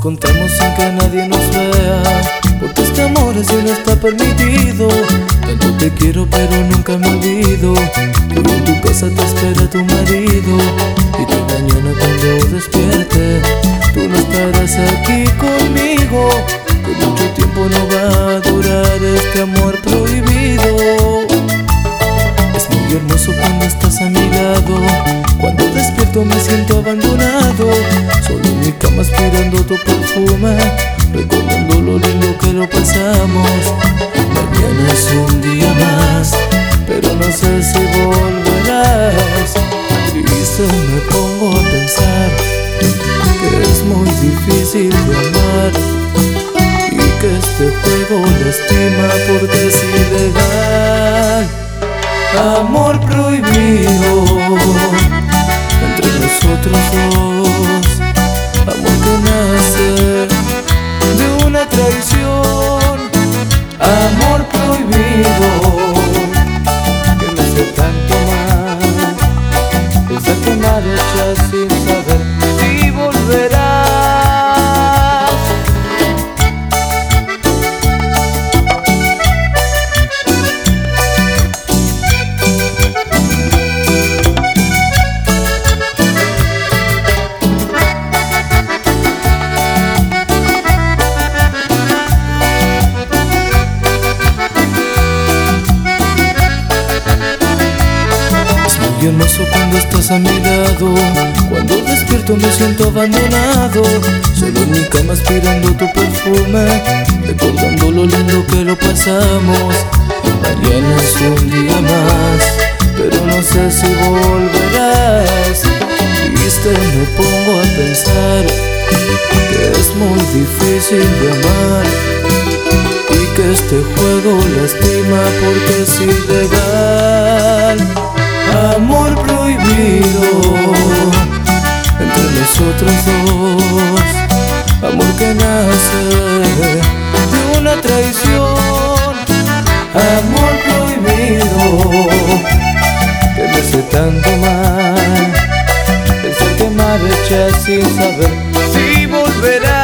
contamos sin que nadie nos vea, porque este amor así no está permitido. Tanto te quiero pero nunca me olvido, que hoy en tu casa te espera tu marido, y que mañana cuando despierte tú no estarás aquí conmigo, que mucho tiempo no va a durar este amor prohibido. Es muy hermoso cuando estás a mi lado, cuando despierto me siento abandonado, solo en mi cama aspirando tu perfume, recordando lo lindo que lo pasamos. Mañana es un día más, pero no sé si volverás. Triste me pongo a pensar que es muy difícil de amar, y que este juego lastima porque es ilegal. Amor prohibido entre nosotros dos, amor que nace de una traición. Amor prohibido que me hace tanto mal, pensar que marchas sin saber si volverás. Muy hermoso cuando estás a mi lado, cuando despierto me siento abandonado, solo en mi cama aspirando tu perfume, recordando lo lindo que lo pasamos. Mañana es un día más, pero no sé si volverás. Triste me pongo a pensar que es muy difícil de amar, y que este juego lastima porque es ilegal. Amor prohibido entre nosotros dos, amor que nace de una traición. Amor prohibido que me hace tanto mal, pensar que marchas sin saber si volverás.